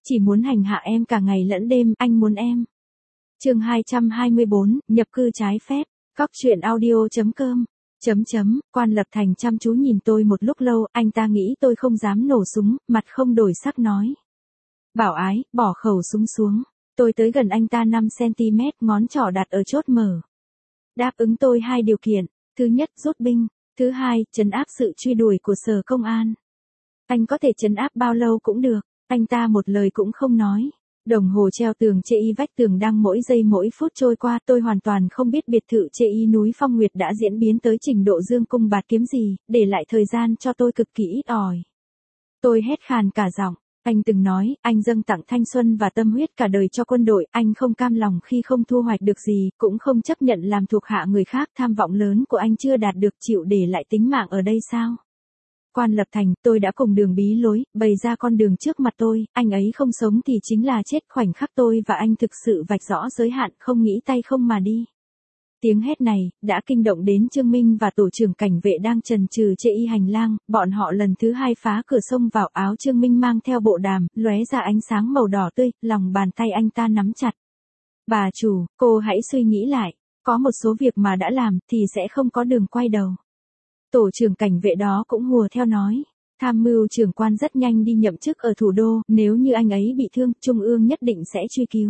chỉ muốn hành hạ em cả ngày lẫn đêm, anh muốn em. Chương 224, nhập cư trái phép. Cóc truyện audio.com. Quan Lập Thành chăm chú nhìn tôi một lúc lâu, anh ta nghĩ tôi không dám nổ súng, mặt không đổi sắc nói. Bảo Ái, bỏ khẩu súng xuống. Tôi tới gần anh ta 5cm, ngón trỏ đặt ở chốt mở. Đáp ứng tôi 2 điều kiện. Thứ nhất, rút binh. Thứ hai, trấn áp sự truy đuổi của sở công an. Anh có thể trấn áp bao lâu cũng được. Anh ta một lời cũng không nói. Đồng hồ treo tường chê y vách tường đang mỗi giây mỗi phút trôi qua, tôi hoàn toàn không biết biệt thự chê y núi Phong Nguyệt đã diễn biến tới trình độ dương cung bạt kiếm gì, để lại thời gian cho tôi cực kỳ ít ỏi. Tôi hét khàn cả giọng, anh từng nói, anh dâng tặng thanh xuân và tâm huyết cả đời cho quân đội, anh không cam lòng khi không thu hoạch được gì, cũng không chấp nhận làm thuộc hạ người khác, tham vọng lớn của anh chưa đạt được, chịu để lại tính mạng ở đây sao? Quan Lập Thành, tôi đã cùng đường bí lối, bày ra con đường trước mặt tôi, anh ấy không sống thì chính là chết, khoảnh khắc tôi và anh thực sự vạch rõ giới hạn, không nghĩ tay không mà đi. Tiếng hét này, đã kinh động đến Trương Minh và tổ trưởng cảnh vệ đang trần trừ chê y hành lang, bọn họ lần thứ 2 phá cửa xông vào, áo Trương Minh mang theo bộ đàm, lóe ra ánh sáng màu đỏ tươi, lòng bàn tay anh ta nắm chặt. Bà chủ, cô hãy suy nghĩ lại, có một số việc mà đã làm, thì sẽ không có đường quay đầu. Tổ trưởng cảnh vệ đó cũng hùa theo nói, tham mưu trưởng quan rất nhanh đi nhậm chức ở thủ đô, nếu như anh ấy bị thương, Trung ương nhất định sẽ truy cứu.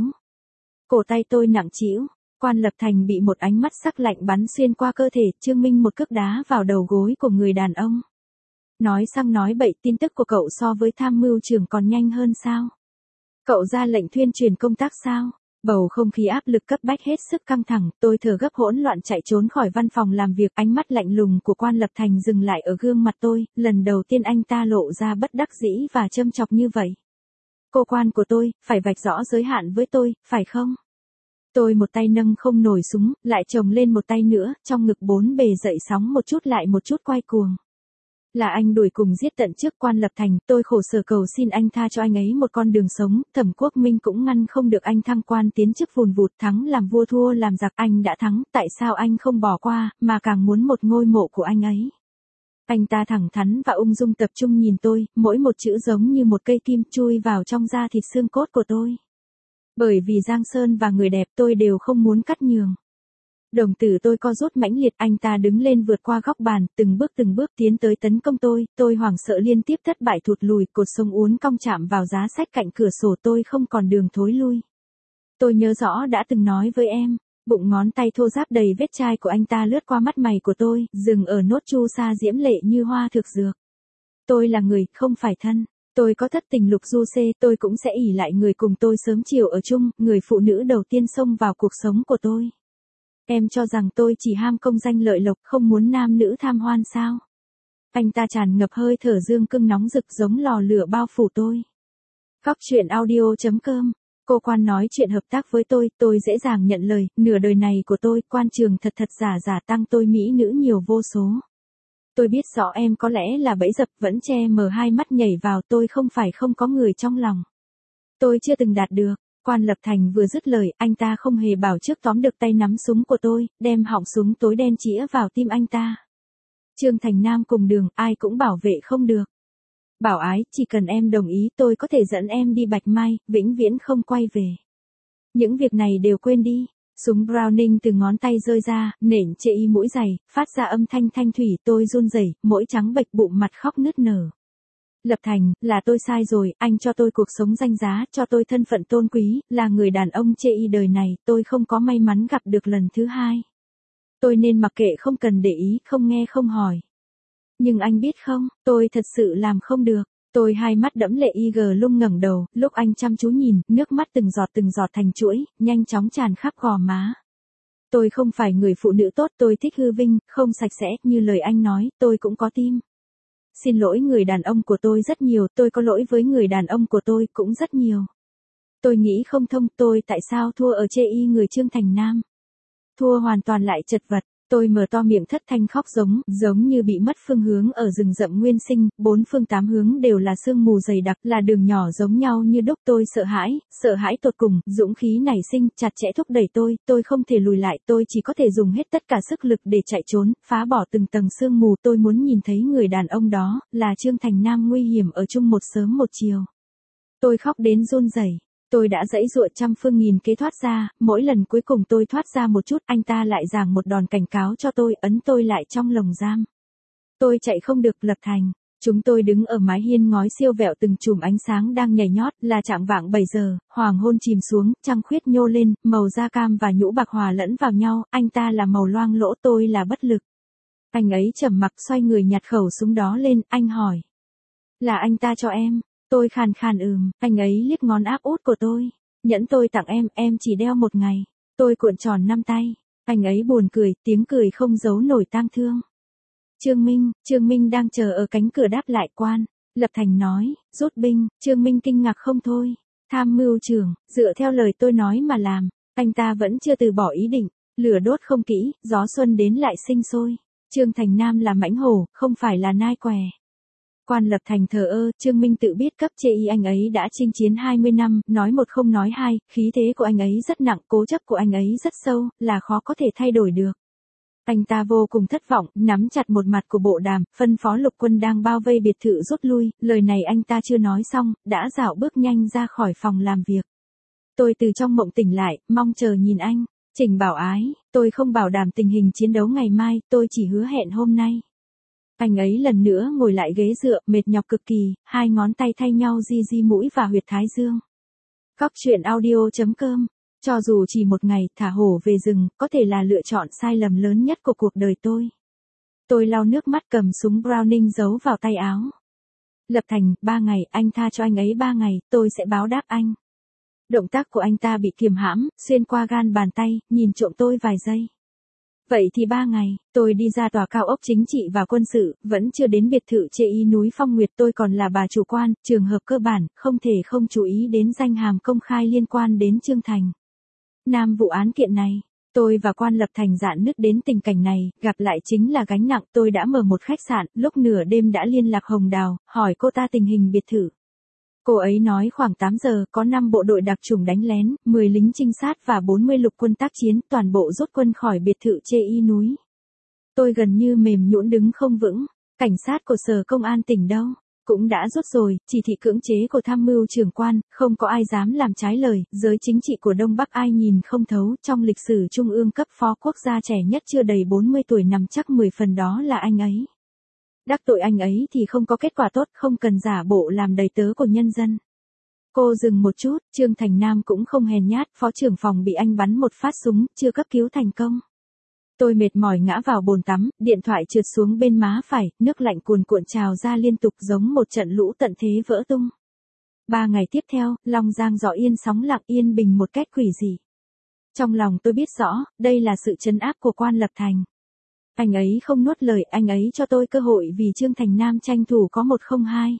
Cổ tay tôi nặng trĩu, Quan Lập Thành bị một ánh mắt sắc lạnh bắn xuyên qua cơ thể, Trương Minh một cước đá vào đầu gối của người đàn ông. Nói sang nói bậy, tin tức của cậu so với tham mưu trưởng còn nhanh hơn sao? Cậu ra lệnh tuyên truyền công tác sao? Bầu không khí áp lực cấp bách hết sức căng thẳng, tôi thở gấp hỗn loạn chạy trốn khỏi văn phòng làm việc, ánh mắt lạnh lùng của Quan Lập Thành dừng lại ở gương mặt tôi, lần đầu tiên anh ta lộ ra bất đắc dĩ và châm chọc như vậy. Cô Quan của tôi, phải vạch rõ giới hạn với tôi, phải không? Tôi một tay nâng không nổi súng, lại chồng lên một tay nữa, trong ngực bốn bề dậy sóng một chút lại một chút quay cuồng. Là anh đuổi cùng giết tận trước Quan Lập Thành, tôi khổ sở cầu xin anh tha cho anh ấy một con đường sống, Thẩm Quốc Minh cũng ngăn không được anh thăng quan tiến chức vùn vụt, thắng làm vua thua làm giặc, anh đã thắng, tại sao anh không bỏ qua, mà càng muốn một ngôi mộ của anh ấy. Anh ta thẳng thắn và ung dung tập trung nhìn tôi, mỗi một chữ giống như một cây kim chui vào trong da thịt xương cốt của tôi. Bởi vì Giang Sơn và người đẹp tôi đều không muốn cắt nhường. Đồng tử tôi co rút mãnh liệt, anh ta đứng lên vượt qua góc bàn, từng bước tiến tới tấn công tôi hoảng sợ liên tiếp thất bại thụt lùi, cột sống uốn cong chạm vào giá sách cạnh cửa sổ, tôi không còn đường thối lui. Tôi nhớ rõ đã từng nói với em, bụng ngón tay thô ráp đầy vết chai của anh ta lướt qua mắt mày của tôi, dừng ở nốt chu sa diễm lệ như hoa thực dược. Tôi là người, không phải thân. Tôi có thất tình lục du xê, tôi cũng sẽ ỷ lại người cùng tôi sớm chiều ở chung, người phụ nữ đầu tiên xông vào cuộc sống của tôi. Em cho rằng tôi chỉ ham công danh lợi lộc, không muốn nam nữ tham hoan sao? Anh ta tràn ngập hơi thở dương cương nóng rực giống lò lửa bao phủ tôi. Cóc truyện audio.com. Cô Quan nói chuyện hợp tác với tôi dễ dàng nhận lời, nửa đời này của tôi, quan trường thật giả tăng tôi mỹ nữ nhiều vô số. Tôi biết rõ em có lẽ là bẫy dập, vẫn che mờ hai mắt nhảy vào, tôi không phải không có người trong lòng. Tôi chưa từng đạt được. Quan Lập Thành vừa dứt lời, anh ta không hề bảo trước tóm được tay nắm súng của tôi, đem họng súng tối đen chĩa vào tim anh ta. Trương Thành Nam cùng đường, ai cũng bảo vệ không được. Bảo Ái, chỉ cần em đồng ý, tôi có thể dẫn em đi Bạch Mai, vĩnh viễn không quay về. Những việc này đều quên đi. Súng Browning từ ngón tay rơi ra, nện chê y mũi giày, phát ra âm thanh thanh thủy, tôi run rẩy, mỗi trắng bệch bụng mặt khóc nức nở. Lập Thành, là tôi sai rồi, anh cho tôi cuộc sống danh giá, cho tôi thân phận tôn quý, là người đàn ông chê y đời này, tôi không có may mắn gặp được lần thứ 2. Tôi nên mặc kệ, không cần để ý, không nghe không hỏi. Nhưng anh biết không, tôi thật sự làm không được. Tôi hai mắt đẫm lệ lung ngẩng đầu, lúc anh chăm chú nhìn, nước mắt từng giọt thành chuỗi, nhanh chóng tràn khắp gò má. Tôi không phải người phụ nữ tốt, tôi thích hư vinh, không sạch sẽ, như lời anh nói, tôi cũng có tim. Xin lỗi người đàn ông của tôi rất nhiều, tôi có lỗi với người đàn ông của tôi cũng rất nhiều. Tôi nghĩ không thông, tôi tại sao thua ở chê y người Trương Thành Nam. Thua hoàn toàn lại chật vật. Tôi mở to miệng thất thanh khóc giống như bị mất phương hướng ở rừng rậm nguyên sinh, 4 phương 8 hướng đều là sương mù dày đặc, là đường nhỏ giống nhau như đúc. Tôi sợ hãi tột cùng, dũng khí nảy sinh, chặt chẽ thúc đẩy tôi không thể lùi lại, tôi chỉ có thể dùng hết tất cả sức lực để chạy trốn, phá bỏ từng tầng sương mù. Tôi muốn nhìn thấy người đàn ông đó, là Trương Thành Nam nguy hiểm ở chung một sớm một chiều. Tôi khóc đến run rẩy. Tôi đã giãy giụa trăm phương nghìn kế thoát ra, mỗi lần cuối cùng tôi thoát ra một chút, anh ta lại giằng một đòn cảnh cáo cho tôi, ấn tôi lại trong lồng giam. Tôi chạy không được. Lập Thành. Chúng tôi đứng ở mái hiên ngói siêu vẹo từng chùm ánh sáng đang nhảy nhót, là chạng vạng 7 giờ, hoàng hôn chìm xuống, trăng khuyết nhô lên, màu da cam và nhũ bạc hòa lẫn vào nhau, anh ta là màu loang lỗ, tôi là bất lực. Anh ấy trầm mặc xoay người nhặt khẩu súng đó lên, anh hỏi. Là anh ta cho em. Tôi khàn khàn anh ấy liếc ngón áp út của tôi. Nhẫn tôi tặng em chỉ đeo một ngày. Tôi cuộn tròn 5 tay. Anh ấy buồn cười, tiếng cười không giấu nổi tang thương. Trương Minh đang chờ ở cánh cửa đáp lại quan. Lập Thành nói, rút binh, Trương Minh kinh ngạc không thôi. Tham mưu trưởng, dựa theo lời tôi nói mà làm. Anh ta vẫn chưa từ bỏ ý định. Lửa đốt không kỹ, gió xuân đến lại sinh sôi. Trương Thành Nam là mãnh hổ, không phải là nai què. Quan Lập Thành thờ ơ, Trương Minh tự biết cấp chê anh ấy đã chinh chiến 20 năm, nói một không nói hai, khí thế của anh ấy rất nặng, cố chấp của anh ấy rất sâu, là khó có thể thay đổi được. Anh ta vô cùng thất vọng, nắm chặt một mặt của bộ đàm, phân phó lục quân đang bao vây biệt thự rút lui, lời này anh ta chưa nói xong, đã dạo bước nhanh ra khỏi phòng làm việc. Tôi từ trong mộng tỉnh lại, mong chờ nhìn anh. Trình Bảo Ái, tôi không bảo đảm tình hình chiến đấu ngày mai, tôi chỉ hứa hẹn hôm nay. Anh ấy lần nữa ngồi lại ghế dựa, mệt nhọc cực kỳ, hai ngón tay thay nhau di mũi và huyệt thái dương. Góc truyện audio.com. Cho dù chỉ một ngày, thả hổ về rừng, có thể là lựa chọn sai lầm lớn nhất của cuộc đời tôi. Tôi lau nước mắt cầm súng Browning giấu vào tay áo. Lập Thành, 3 ngày, anh tha cho anh ấy 3 ngày, tôi sẽ báo đáp anh. Động tác của anh ta bị kiềm hãm, xuyên qua gan bàn tay, nhìn trộm tôi vài giây. Vậy thì 3 ngày, tôi đi ra tòa cao ốc chính trị và quân sự, vẫn chưa đến biệt thự chê y núi Phong Nguyệt, tôi còn là bà chủ quan, trường hợp cơ bản, không thể không chú ý đến danh hàm công khai liên quan đến Trương Thành Nam vụ án kiện này. Tôi và quan Lập Thành dạn nứt đến tình cảnh này, gặp lại chính là gánh nặng. Tôi đã mở một khách sạn, lúc nửa đêm đã liên lạc Hồng Đào, hỏi cô ta tình hình biệt thự. Cô ấy nói khoảng 8 giờ, có 5 bộ đội đặc chủng đánh lén, 10 lính trinh sát và 40 lục quân tác chiến, toàn bộ rút quân khỏi biệt thự chê y núi. Tôi gần như mềm nhũn đứng không vững. Cảnh sát của sở công an tỉnh đâu? Cũng đã rút rồi, chỉ thị cưỡng chế của tham mưu trưởng quan, không có ai dám làm trái lời, giới chính trị của Đông Bắc ai nhìn không thấu, trong lịch sử trung ương cấp phó quốc gia trẻ nhất chưa đầy 40 tuổi nằm chắc 10 phần đó là anh ấy. Đắc tội anh ấy thì không có kết quả tốt, không cần giả bộ làm đầy tớ của nhân dân. Cô dừng một chút, Trương Thành Nam cũng không hèn nhát, phó trưởng phòng bị anh bắn một phát súng, chưa cấp cứu thành công. Tôi mệt mỏi ngã vào bồn tắm, điện thoại trượt xuống bên má phải, nước lạnh cuồn cuộn trào ra liên tục giống một trận lũ tận thế vỡ tung. 3 ngày tiếp theo, Long Giang rõ yên sóng lặng yên bình một cách quỷ dị. Trong lòng tôi biết rõ, đây là sự trấn áp của quan Lập Thành. Anh ấy không nuốt lời, anh ấy cho tôi cơ hội vì Trương Thành Nam tranh thủ có 102.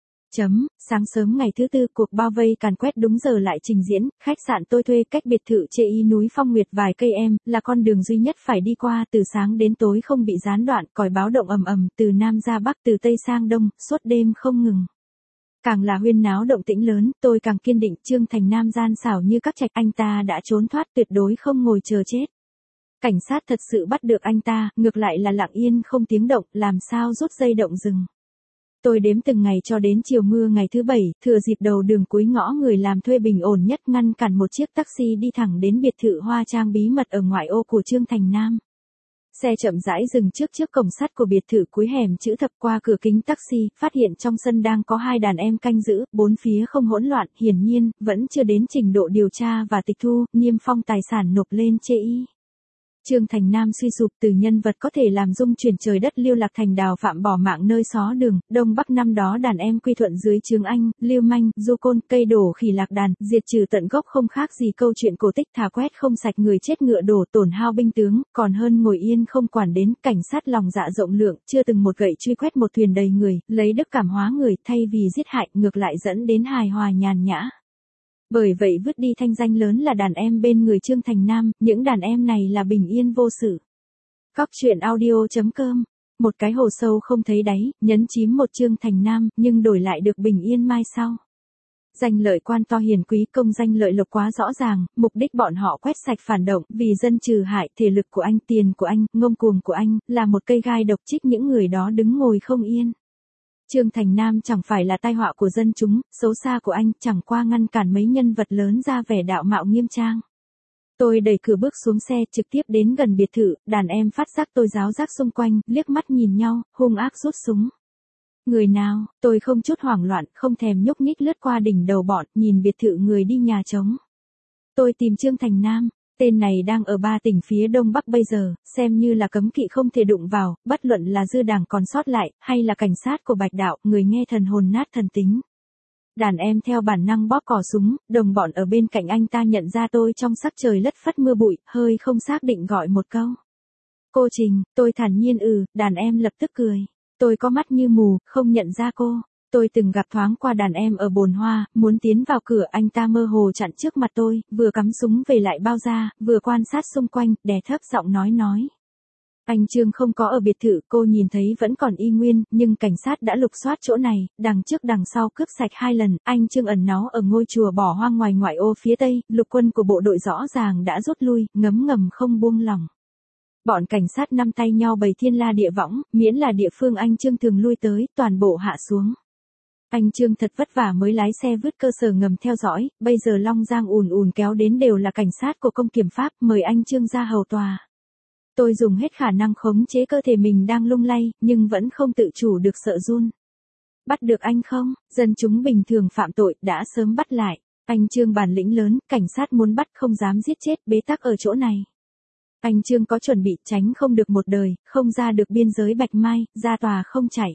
Sáng sớm ngày thứ tư, cuộc bao vây càn quét đúng giờ lại trình diễn, khách sạn tôi thuê cách biệt thự chê y núi Phong Nguyệt vài cây là con đường duy nhất phải đi qua, từ sáng đến tối không bị gián đoạn, còi báo động ầm ầm, từ nam ra bắc, từ tây sang đông, suốt đêm không ngừng. Càng là huyên náo động tĩnh lớn, tôi càng kiên định, Trương Thành Nam gian xảo như các trạch, anh ta đã trốn thoát, tuyệt đối không ngồi chờ chết. Cảnh sát thật sự bắt được anh ta, ngược lại là lặng yên không tiếng động, làm sao rút dây động rừng. Tôi đếm từng ngày cho đến chiều mưa ngày thứ 7, thừa dịp đầu đường cuối ngõ người làm thuê bình ổn nhất ngăn cản một chiếc taxi đi thẳng đến biệt thự Hoa Trang bí mật ở ngoại ô của Trương Thành Nam. Xe chậm rãi dừng trước cổng sắt của biệt thự cuối hẻm chữ thập, qua cửa kính taxi, phát hiện trong sân đang có 2 đàn em canh giữ, bốn phía không hỗn loạn, hiển nhiên, vẫn chưa đến trình độ điều tra và tịch thu, niêm phong tài sản nộp lên chê y. Trương Thành Nam suy sụp, từ nhân vật có thể làm rung chuyển trời đất Lưu Lạc thành đào phạm bỏ mạng nơi xó đường, Đông Bắc năm đó đàn em quy thuận dưới trướng anh, lưu manh, du côn, cây đổ khỉ lạc đàn, diệt trừ tận gốc không khác gì câu chuyện cổ tích, thà quét không sạch người chết ngựa đổ, tổn hao binh tướng, còn hơn ngồi yên không quản đến. Cảnh sát lòng dạ rộng lượng, chưa từng một gậy truy quét một thuyền đầy người, lấy đức cảm hóa người, thay vì giết hại, ngược lại dẫn đến hài hòa nhàn nhã. Bởi vậy vứt đi thanh danh lớn là đàn em bên người Trương Thành Nam, những đàn em này là bình yên vô sự. Góc truyện audio.com. Một cái hồ sâu không thấy đáy, nhấn chím một Trương Thành Nam, nhưng đổi lại được bình yên mai sau. Danh lợi quan to hiền quý, công danh lợi lộc quá rõ ràng, mục đích bọn họ quét sạch phản động, vì dân trừ hại, thể lực của anh, tiền của anh, ngông cuồng của anh, là một cây gai độc, chích những người đó đứng ngồi không yên. Trương Thành Nam chẳng phải là tai họa của dân chúng, xấu xa của anh chẳng qua ngăn cản mấy nhân vật lớn ra vẻ đạo mạo nghiêm trang. Tôi đẩy cửa bước xuống xe trực tiếp đến gần biệt thự, đàn em phát giác tôi ráo rác xung quanh, liếc mắt nhìn nhau, hung ác rút súng. Người nào, tôi không chút hoảng loạn, không thèm nhúc nhích lướt qua đỉnh đầu bọn, nhìn biệt thự người đi nhà trống. Tôi tìm Trương Thành Nam, tên này đang ở 3 tỉnh phía đông bắc bây giờ, xem như là cấm kỵ không thể đụng vào, bất luận là dư đảng còn sót lại, hay là cảnh sát của Bạch Đạo, người nghe thần hồn nát thần tính. Đàn em theo bản năng bóp cò súng, đồng bọn ở bên cạnh anh ta nhận ra tôi trong sắc trời lất phất mưa bụi, hơi không xác định gọi một câu. Cô Trình, tôi thản nhiên đàn em lập tức cười. Tôi có mắt như mù, không nhận ra cô. Tôi từng gặp thoáng qua đàn em ở bồn hoa, muốn tiến vào cửa anh ta mơ hồ chặn trước mặt tôi, vừa cắm súng về lại bao ra, vừa quan sát xung quanh, đè thấp giọng nói. Anh Trương không có ở biệt thự, cô nhìn thấy vẫn còn y nguyên, nhưng cảnh sát đã lục soát chỗ này, đằng trước đằng sau cướp sạch 2 lần, anh Trương ẩn náu ở ngôi chùa bỏ hoang ngoài ngoại ô phía tây, lục quân của bộ đội rõ ràng đã rút lui, ngấm ngầm không buông lỏng. Bọn cảnh sát nắm tay nhau bày thiên la địa võng, miễn là địa phương anh Trương thường lui tới, toàn bộ hạ xuống. Anh Trương thật vất vả mới lái xe vứt cơ sở ngầm theo dõi, bây giờ Long Giang ùn kéo đến đều là cảnh sát của công kiểm pháp, mời anh Trương ra hầu tòa. Tôi dùng hết khả năng khống chế cơ thể mình đang lung lay, nhưng vẫn không tự chủ được sợ run. Bắt được anh không? Dân chúng bình thường phạm tội đã sớm bắt lại. Anh Trương bản lĩnh lớn, cảnh sát muốn bắt không dám giết chết, bế tắc ở chỗ này. Anh Trương có chuẩn bị, tránh không được một đời, không ra được biên giới Bạch Mai, ra tòa không chạy.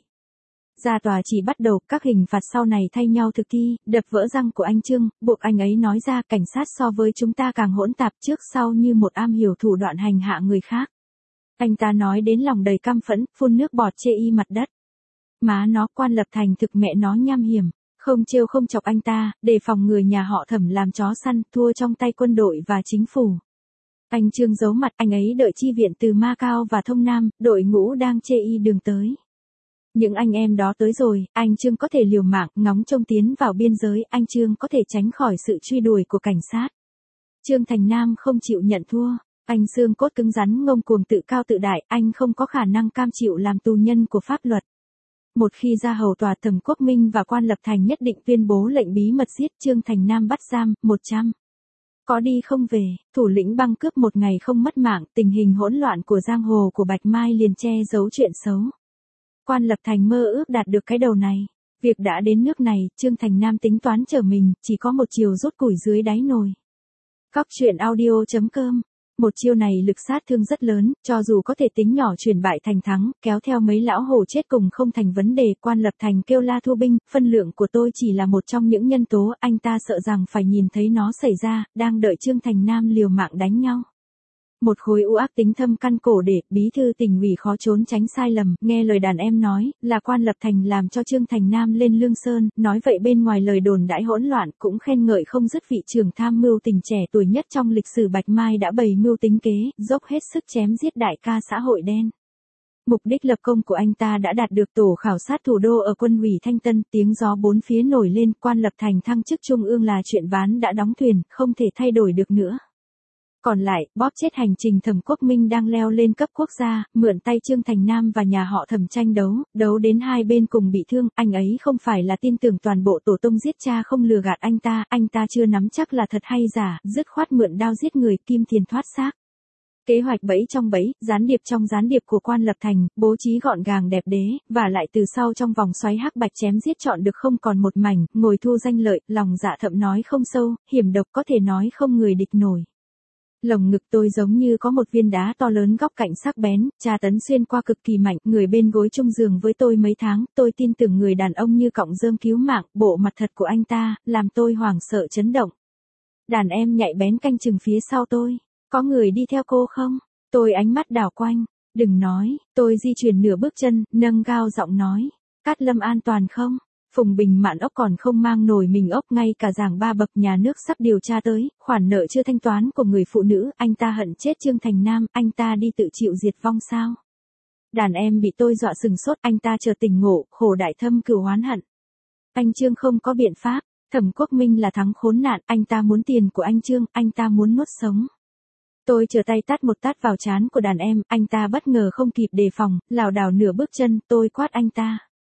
Ra tòa chỉ bắt đầu, các hình phạt sau này thay nhau thực thi, đập vỡ răng của anh Trương, buộc anh ấy nói ra cảnh sát so với chúng ta càng hỗn tạp trước sau như một am hiểu thủ đoạn hành hạ người khác. Anh ta nói đến lòng đầy căm phẫn, phun nước bọt chê y mặt đất. Má nó Quan Lập Thành thực mẹ nó nham hiểm, không trêu không chọc anh ta, đề phòng người nhà họ Thẩm làm chó săn, thua trong tay quân đội và chính phủ. Anh Trương giấu mặt, anh ấy đợi chi viện từ Macau và Thông Nam, đội ngũ đang chê y đường tới. Những anh em đó tới rồi, anh Trương có thể liều mạng, ngóng trông tiến vào biên giới, anh Trương có thể tránh khỏi sự truy đuổi của cảnh sát. Trương Thành Nam không chịu nhận thua, anh xương cốt cứng rắn ngông cuồng tự cao tự đại, anh không có khả năng cam chịu làm tù nhân của pháp luật. Một khi ra hầu tòa Thẩm Quốc Minh và Quan Lập Thành nhất định tuyên bố lệnh bí mật giết Trương Thành Nam bắt giam, 100. Có đi không về, thủ lĩnh băng cướp một ngày không mất mạng, tình hình hỗn loạn của giang hồ của Bạch Mai liền che giấu chuyện xấu. Quan Lập Thành mơ ước đạt được cái đầu này. Việc đã đến nước này, Trương Thành Nam tính toán trở mình, chỉ có một chiều rút củi dưới đáy nồi. Cóc truyện audio.com. Một chiêu này lực sát thương rất lớn, cho dù có thể tính nhỏ chuyển bại thành thắng, kéo theo mấy lão hổ chết cùng không thành vấn đề. Quan Lập Thành kêu la thu binh, phân lượng của tôi chỉ là một trong những nhân tố, anh ta sợ rằng phải nhìn thấy nó xảy ra, đang đợi Trương Thành Nam liều mạng đánh nhau. Một khối u ác tính thâm căn cổ để, bí thư tỉnh ủy khó trốn tránh sai lầm, nghe lời đàn em nói, là Quan Lập Thành làm cho Trương Thành Nam lên Lương Sơn, nói vậy bên ngoài lời đồn đãi hỗn loạn, cũng khen ngợi không dứt vị trưởng tham mưu tỉnh trẻ tuổi nhất trong lịch sử Bạch Mai đã bày mưu tính kế, dốc hết sức chém giết đại ca xã hội đen. Mục đích lập công của anh ta đã đạt được. Tổ khảo sát thủ đô ở Quân ủy Thanh Tân, tiếng gió bốn phía nổi lên, Quan Lập Thành thăng chức trung ương là chuyện ván đã đóng thuyền, không thể thay đổi được nữa. Còn lại, bóp chết hành trình Thẩm Quốc Minh đang leo lên cấp quốc gia, mượn tay Trương Thành Nam và nhà họ Thẩm tranh đấu đến hai bên cùng bị thương, anh ấy không phải là tin tưởng toàn bộ tổ tông giết cha không lừa gạt anh ta chưa nắm chắc là thật hay giả, dứt khoát mượn đao giết người, kim tiền thoát xác. Kế hoạch bẫy trong bẫy, gián điệp trong gián điệp của Quan Lập Thành, bố trí gọn gàng đẹp đẽ, và lại từ sau trong vòng xoáy hắc bạch chém giết chọn được không còn một mảnh, ngồi thu danh lợi, lòng dạ Thẩm nói không sâu, hiểm độc có thể nói không người địch nổi. Lồng ngực tôi giống như có một viên đá to lớn góc cạnh sắc bén, tra tấn xuyên qua cực kỳ mạnh, người bên gối chung giường với tôi mấy tháng, tôi tin tưởng người đàn ông như cọng rơm cứu mạng, bộ mặt thật của anh ta, làm tôi hoảng sợ chấn động. Đàn em nhạy bén canh chừng phía sau tôi, có người đi theo cô không? Tôi ánh mắt đảo quanh, đừng nói, tôi di chuyển nửa bước chân, nâng cao giọng nói, Cát Lâm an toàn không? Phùng Bình Mạn ốc còn không mang nổi mình ốc, ngay cả giảng 3 bậc nhà nước sắp điều tra tới, khoản nợ chưa thanh toán của người phụ nữ, anh ta hận chết Trương Thành Nam, anh ta đi tự chịu diệt vong sao? Đàn em bị tôi dọa sừng sốt, anh ta chờ tỉnh ngộ, khổ đại thâm cửu oán hận. Anh Trương không có biện pháp, Thẩm Quốc Minh là thắng khốn nạn, anh ta muốn tiền của anh Trương, anh ta muốn nuốt sống. Tôi trở tay tát một tát vào trán của đàn em, anh ta bất ngờ không kịp đề phòng, lảo đảo nửa bước chân, tôi quát anh ta.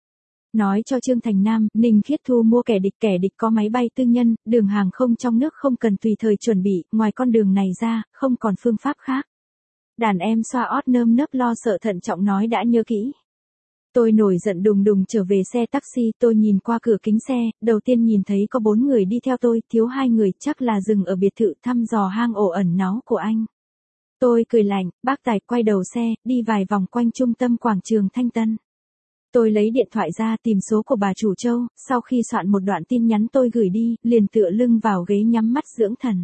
Nói cho Trương Thành Nam, Ninh Khiết thu mua kẻ địch có máy bay tư nhân, đường hàng không trong nước không cần tùy thời chuẩn bị, ngoài con đường này ra, không còn phương pháp khác. Đàn em xoa ót nơm nớp lo sợ thận trọng nói đã nhớ kỹ. Tôi nổi giận đùng đùng trở về xe taxi, tôi nhìn qua cửa kính xe, đầu tiên nhìn thấy có 4 người đi theo tôi, thiếu 2 người, chắc là dừng ở biệt thự thăm dò hang ổ ẩn náu của anh. Tôi cười lạnh, bác tài quay đầu xe, đi vài vòng quanh trung tâm quảng trường Thanh Tân. Tôi lấy điện thoại ra tìm số của bà chủ Châu, sau khi soạn một đoạn tin nhắn tôi gửi đi, liền tựa lưng vào ghế nhắm mắt dưỡng thần.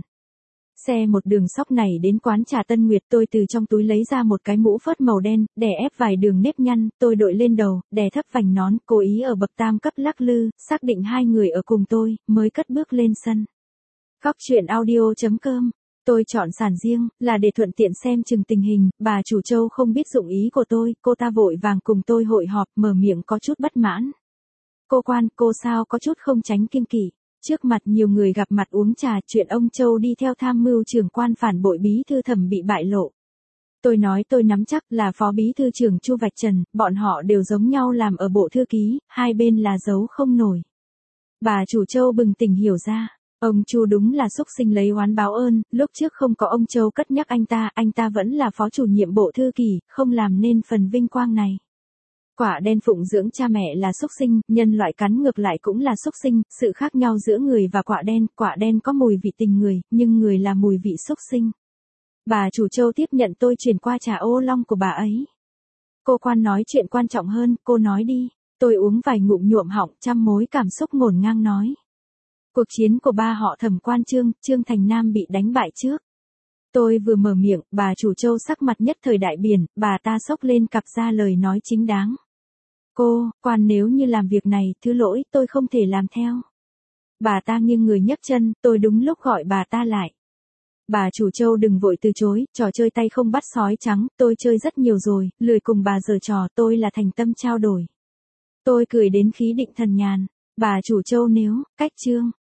Xe một đường sóc này đến quán trà Tân Nguyệt, tôi từ trong túi lấy ra một cái mũ phớt màu đen, đè ép vài đường nếp nhăn, tôi đội lên đầu, đè thấp vành nón, cố ý ở bậc tam cấp lắc lư, xác định 2 người ở cùng tôi, mới cất bước lên sân. Góc truyện audio.com. Tôi chọn sàn riêng, là để thuận tiện xem chừng tình hình, bà chủ Châu không biết dụng ý của tôi, cô ta vội vàng cùng tôi hội họp, mở miệng có chút bất mãn. Cô quan, cô sao có chút không tránh kiêng kỵ. Trước mặt nhiều người gặp mặt uống trà, chuyện ông Châu đi theo tham mưu trưởng quan phản bội bí thư Thẩm bị bại lộ. Tôi nói tôi nắm chắc là phó bí thư trưởng Chu Vạch Trần, bọn họ đều giống nhau làm ở bộ thư ký, hai bên là giấu không nổi. Bà chủ Châu bừng tỉnh hiểu ra. Ông Chu đúng là xúc sinh lấy oán báo ơn, lúc trước không có ông Châu cất nhắc anh ta vẫn là phó chủ nhiệm bộ thư ký, không làm nên phần vinh quang này. Quả đen phụng dưỡng cha mẹ là xúc sinh, nhân loại cắn ngược lại cũng là xúc sinh, sự khác nhau giữa người và quả đen có mùi vị tình người, nhưng người là mùi vị xúc sinh. Bà chủ Châu tiếp nhận tôi chuyển qua trà ô long của bà ấy. Cô quan nói chuyện quan trọng hơn, cô nói đi. Tôi uống vài ngụm nhuộm họng, trăm mối cảm xúc ngổn ngang nói. Cuộc chiến của ba họ Thẩm quan Trương Thành Nam bị đánh bại trước. Tôi vừa mở miệng, bà chủ Châu sắc mặt nhất thời đại biển, bà ta xốc lên cặp ra lời nói chính đáng. Cô, quan nếu như làm việc này, thứ lỗi, tôi không thể làm theo. Bà ta nghiêng người nhấc chân, tôi đúng lúc gọi bà ta lại. Bà chủ Châu đừng vội từ chối, trò chơi tay không bắt sói trắng, tôi chơi rất nhiều rồi, lười cùng bà giở trò, tôi là thành tâm trao đổi. Tôi cười đến khí định thần nhàn. Bà chủ Châu nếu, cách Trương